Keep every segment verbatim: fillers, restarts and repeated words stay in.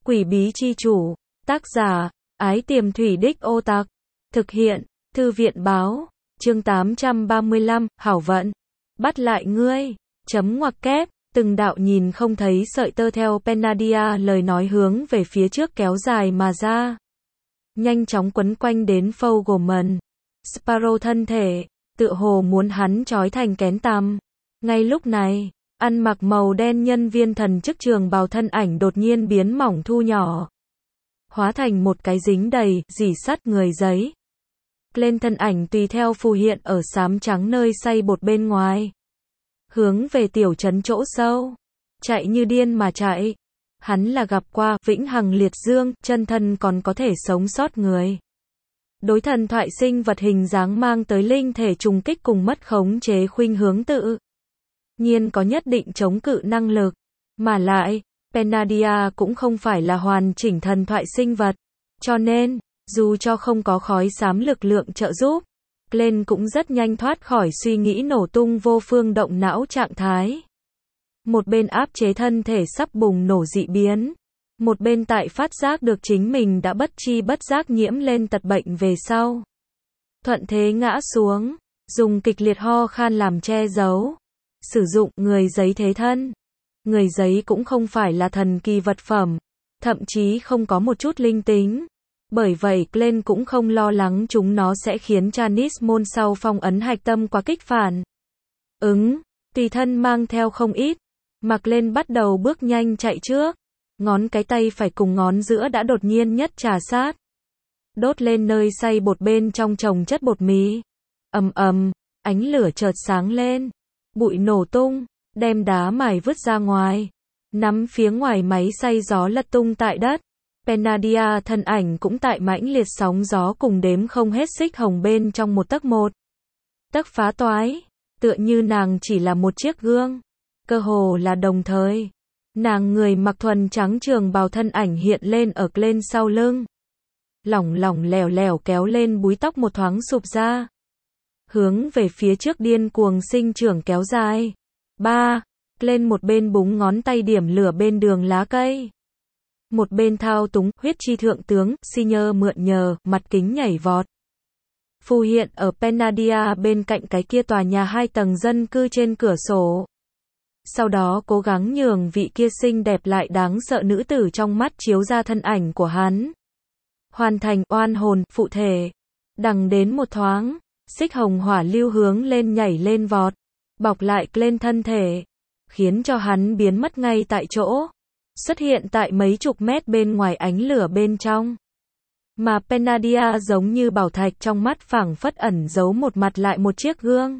Quỷ bí chi chủ, tác giả, Ái Tiềm Thủy Đích Ô Tặc, thực hiện, Thư viện báo, chương tám trăm ba mươi lăm, Hảo Vận, bắt lại ngươi, chấm ngoặc kép, từng đạo nhìn không thấy sợi tơ theo Penadia lời nói hướng về phía trước kéo dài mà ra. Nhanh chóng quấn quanh đến Fogelman. Sparrow thân thể, tựa hồ muốn hắn trói thành kén tằm. Ngay lúc này, ăn mặc màu đen nhân viên thần chức trường bào thân ảnh đột nhiên biến mỏng thu nhỏ. Hóa thành một cái dính đầy, dỉ sắt người giấy. Lên thân ảnh tùy theo phù hiện ở xám trắng nơi xay bột bên ngoài. Hướng về tiểu trấn chỗ sâu. Chạy như điên mà chạy. Hắn là gặp qua vĩnh hằng liệt dương, chân thân còn có thể sống sót người. Đối thần thoại sinh vật hình dáng mang tới linh thể trùng kích cùng mất khống chế khuynh hướng tự nhiên có nhất định chống cự năng lực. Mà lại, Penadia cũng không phải là hoàn chỉnh thần thoại sinh vật. Cho nên, dù cho không có khói xám lực lượng trợ giúp, Glenn cũng rất nhanh thoát khỏi suy nghĩ nổ tung vô phương động não trạng thái. Một bên áp chế thân thể sắp bùng nổ dị biến. Một bên tại phát giác được chính mình đã bất chi bất giác nhiễm lên tật bệnh về sau. Thuận thế ngã xuống, dùng kịch liệt ho khan làm che giấu. Sử dụng người giấy thế thân. Người giấy cũng không phải là thần kỳ vật phẩm, thậm chí không có một chút linh tính. Bởi vậy Glenn cũng không lo lắng chúng nó sẽ khiến Janice môn sau phong ấn hạch tâm quá kích phản. Ứng, tùy thân mang theo không ít. Mà Glenn bắt đầu bước nhanh chạy trước. Ngón cái tay phải cùng ngón giữa đã đột nhiên nhất trà sát. Đốt lên nơi xay bột bên trong chồng chất bột mì. Ầm ầm, ánh lửa chợt sáng lên. Bụi nổ tung, đem đá mài vứt ra ngoài. Nắm phía ngoài máy xay gió lật tung tại đất. Penadia thân ảnh cũng tại mãnh liệt sóng gió cùng đếm không hết xích hồng bên trong một tấc một. Tấc phá toái, tựa như nàng chỉ là một chiếc gương. Cơ hồ là đồng thời. Nàng người mặc thuần trắng trường bào thân ảnh hiện lên ở Glenn sau lưng. Lỏng lỏng lẻo lẻo kéo lên búi tóc một thoáng sụp ra. Hướng về phía trước điên cuồng sinh trưởng kéo dài. Ba. Glenn một bên búng ngón tay điểm lửa bên đường lá cây. Một bên thao túng huyết chi thượng tướng, Senior mượn nhờ, mặt kính nhảy vọt. Phù hiện ở Penadia bên cạnh cái kia tòa nhà hai tầng dân cư trên cửa sổ. Sau đó cố gắng nhường vị kia xinh đẹp lại đáng sợ nữ tử trong mắt chiếu ra thân ảnh của hắn. Hoàn thành oan hồn, phụ thể. Đằng đến một thoáng, xích hồng hỏa lưu hướng lên nhảy lên vọt. Bọc lại lên thân thể. Khiến cho hắn biến mất ngay tại chỗ. Xuất hiện tại mấy chục mét bên ngoài ánh lửa bên trong. Mà Penadia giống như bảo thạch trong mắt phảng phất ẩn giấu một mặt lại một chiếc gương.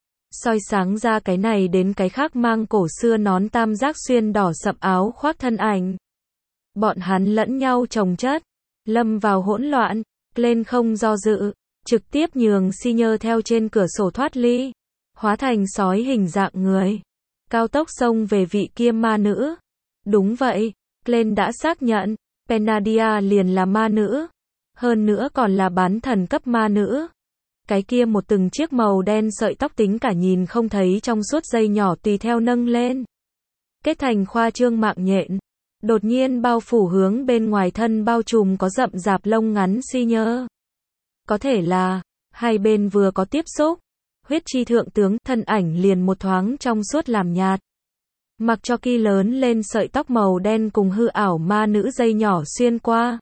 Soi sáng ra cái này đến cái khác mang cổ xưa nón tam giác xuyên đỏ sậm áo khoác thân ảnh. Bọn hắn lẫn nhau chồng chất, lâm vào hỗn loạn, Glenn không do dự, trực tiếp nhường Senior theo trên cửa sổ thoát ly, hóa thành sói hình dạng người. Cao tốc xông về vị kia ma nữ. Đúng vậy, Glenn đã xác nhận, Penadia liền là ma nữ. Hơn nữa còn là bán thần cấp ma nữ. Cái kia một từng chiếc màu đen sợi tóc tính cả nhìn không thấy trong suốt dây nhỏ tùy theo nâng lên. Kết thành khoa trương mạng nhện. Đột nhiên bao phủ hướng bên ngoài thân bao trùm có rậm rạp lông ngắn Senior. Có thể là, hai bên vừa có tiếp xúc. Huyết chi thượng tướng thân ảnh liền một thoáng trong suốt làm nhạt. Mặc cho kỳ lớn lên sợi tóc màu đen cùng hư ảo ma nữ dây nhỏ xuyên qua.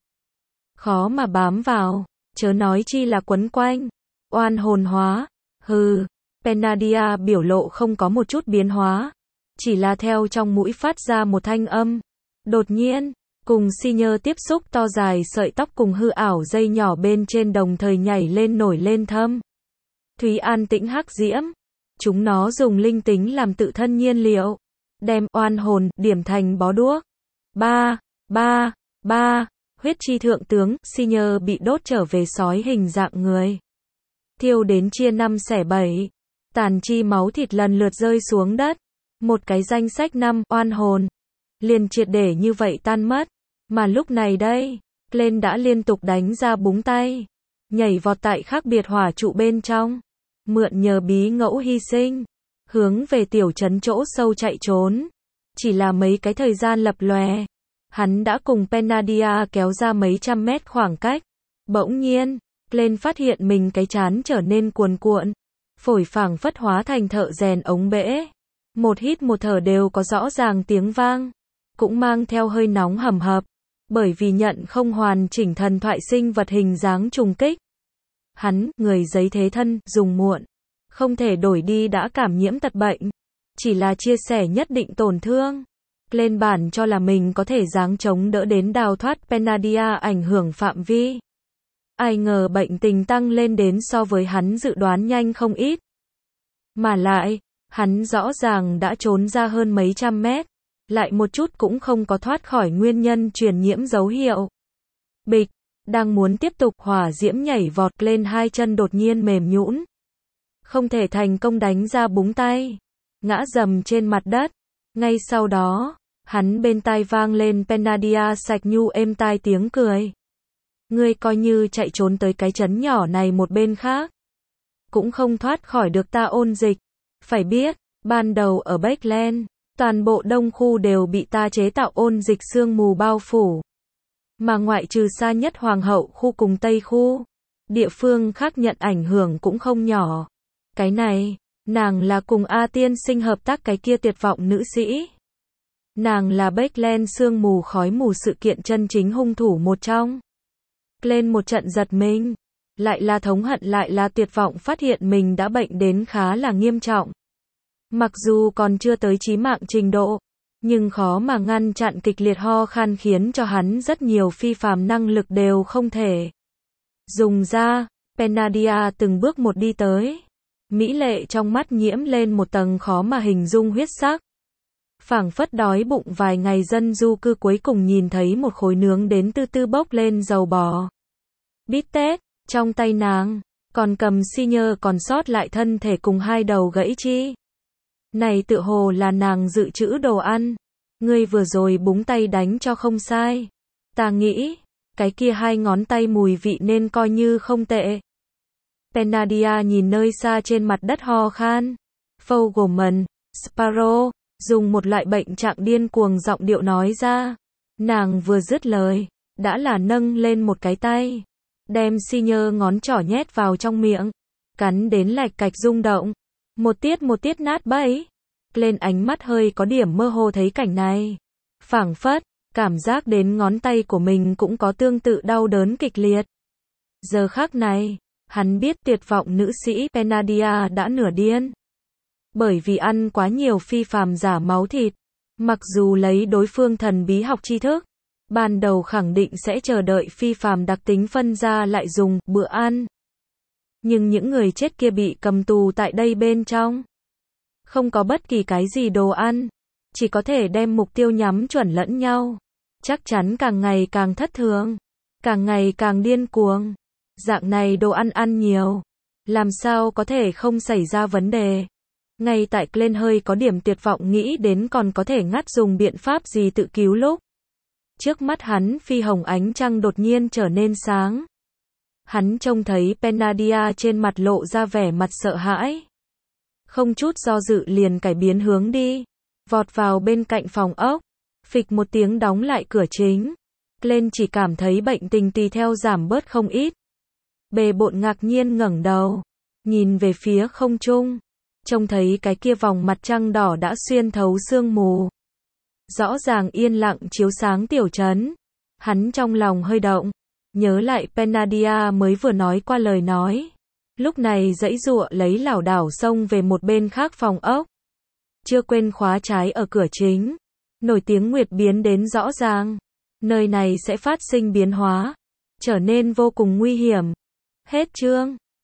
Khó mà bám vào, chớ nói chi là quấn quanh. Oan hồn hóa, hừ, Penadia biểu lộ không có một chút biến hóa. Chỉ là theo trong mũi phát ra một thanh âm. Đột nhiên, cùng Senior tiếp xúc to dài sợi tóc cùng hư ảo dây nhỏ bên trên đồng thời nhảy lên nổi lên thâm. Thúy an tĩnh hắc diễm. Chúng nó dùng linh tính làm tự thân nhiên liệu. Đem oan hồn điểm thành bó đuốc. Ba, ba, ba, huyết chi thượng tướng, Senior bị đốt trở về sói hình dạng người. Thiêu đến chia năm xẻ bảy. Tàn chi máu thịt lần lượt rơi xuống đất. Một cái danh sách năm, oan hồn. Liền triệt để như vậy tan mất. Mà lúc này đây, Glenn đã liên tục đánh ra búng tay. Nhảy vọt tại khác biệt hỏa trụ bên trong. Mượn nhờ bí ngẫu hy sinh. Hướng về tiểu trấn chỗ sâu chạy trốn. Chỉ là mấy cái thời gian lập lòe. Hắn đã cùng Penadia kéo ra mấy trăm mét khoảng cách. Bỗng nhiên, Glenn phát hiện mình cái trán trở nên cuồn cuộn. Phổi phảng phất hóa thành thợ rèn ống bể. Một hít một thở đều có rõ ràng tiếng vang. Cũng mang theo hơi nóng hầm hập. Bởi vì nhận không hoàn chỉnh thần thoại sinh vật hình dáng trùng kích. Hắn, người giấy thế thân, dùng muộn. Không thể đổi đi đã cảm nhiễm tật bệnh. Chỉ là chia sẻ nhất định tổn thương. Lên bản cho là mình có thể giáng chống đỡ đến đào thoát Penadia ảnh hưởng phạm vi. Ai ngờ bệnh tình tăng lên đến so với hắn dự đoán nhanh không ít. Mà lại, hắn rõ ràng đã trốn ra hơn mấy trăm mét. Lại một chút cũng không có thoát khỏi nguyên nhân truyền nhiễm dấu hiệu. Bịch, đang muốn tiếp tục hỏa diễm nhảy vọt lên hai chân đột nhiên mềm nhũn. Không thể thành công đánh ra búng tay. Ngã dầm trên mặt đất. Ngay sau đó, hắn bên tai vang lên Penadia sạch nhu êm tai tiếng cười. Ngươi coi như chạy trốn tới cái trấn nhỏ này một bên khác. Cũng không thoát khỏi được ta ôn dịch. Phải biết, ban đầu ở Bakeland, toàn bộ đông khu đều bị ta chế tạo ôn dịch sương mù bao phủ. Mà ngoại trừ xa nhất Hoàng hậu khu cùng Tây khu, địa phương khác nhận ảnh hưởng cũng không nhỏ. Cái này, nàng là cùng A tiên sinh hợp tác cái kia tuyệt vọng nữ sĩ. Nàng là Bakeland sương mù khói mù sự kiện chân chính hung thủ một trong. Lên một trận giật mình. Lại là thống hận lại là tuyệt vọng phát hiện mình đã bệnh đến khá là nghiêm trọng. Mặc dù còn chưa tới chí mạng trình độ, nhưng khó mà ngăn chặn kịch liệt ho khan khiến cho hắn rất nhiều phi phàm năng lực đều không thể dùng ra. Penadia từng bước một đi tới. Mỹ lệ trong mắt nhiễm lên một tầng khó mà hình dung huyết sắc. Phảng phất đói bụng vài ngày dân du cư cuối cùng nhìn thấy một khối nướng đến từ từ bốc lên dầu bò. Bít tết, trong tay nàng, còn cầm xi nhơ còn sót lại thân thể cùng hai đầu gãy chi. Này tự hồ là nàng dự trữ đồ ăn. Ngươi vừa rồi búng tay đánh cho không sai. Ta nghĩ, cái kia hai ngón tay mùi vị nên coi như không tệ. Penadia nhìn nơi xa trên mặt đất ho khan. Fogelman, Sparrow, dùng một loại bệnh trạng điên cuồng giọng điệu nói ra. Nàng vừa dứt lời, đã là nâng lên một cái tay. Đem xi nhơ ngón trỏ nhét vào trong miệng. Cắn đến lạch cạch rung động. Một tiết một tiết nát bấy. Lên ánh mắt hơi có điểm mơ hồ thấy cảnh này. Phảng phất, cảm giác đến ngón tay của mình cũng có tương tự đau đớn kịch liệt. Giờ khắc này, hắn biết tuyệt vọng nữ sĩ Penadia đã nửa điên. Bởi vì ăn quá nhiều phi phàm giả máu thịt. Mặc dù lấy đối phương thần bí học tri thức, ban đầu khẳng định sẽ chờ đợi phi phàm đặc tính phân ra lại dùng bữa ăn. Nhưng những người chết kia bị cầm tù tại đây bên trong. Không có bất kỳ cái gì đồ ăn. Chỉ có thể đem mục tiêu nhắm chuẩn lẫn nhau. Chắc chắn càng ngày càng thất thường. Càng ngày càng điên cuồng. Dạng này đồ ăn ăn nhiều. Làm sao có thể không xảy ra vấn đề. Ngay tại Glenn hơi có điểm tuyệt vọng nghĩ đến còn có thể ngắt dùng biện pháp gì tự cứu lúc. Trước mắt hắn phi hồng ánh trăng đột nhiên trở nên sáng. Hắn trông thấy Penadia trên mặt lộ ra vẻ mặt sợ hãi. Không chút do dự liền cải biến hướng đi. Vọt vào bên cạnh phòng ốc. Phịch một tiếng đóng lại cửa chính. Glenn chỉ cảm thấy bệnh tình tùy theo giảm bớt không ít. Bề bộn ngạc nhiên ngẩng đầu. Nhìn về phía không trung. Trông thấy cái kia vòng mặt trăng đỏ đã xuyên thấu sương mù. Rõ ràng yên lặng chiếu sáng tiểu trấn. Hắn trong lòng hơi động. Nhớ lại Penadia mới vừa nói qua lời nói. Lúc này giãy giụa lấy lảo đảo xông về một bên khác phòng ốc. Chưa quên khóa trái ở cửa chính. Nổi tiếng nguyệt biến đến rõ ràng. Nơi này sẽ phát sinh biến hóa. Trở nên vô cùng nguy hiểm. Hết chương.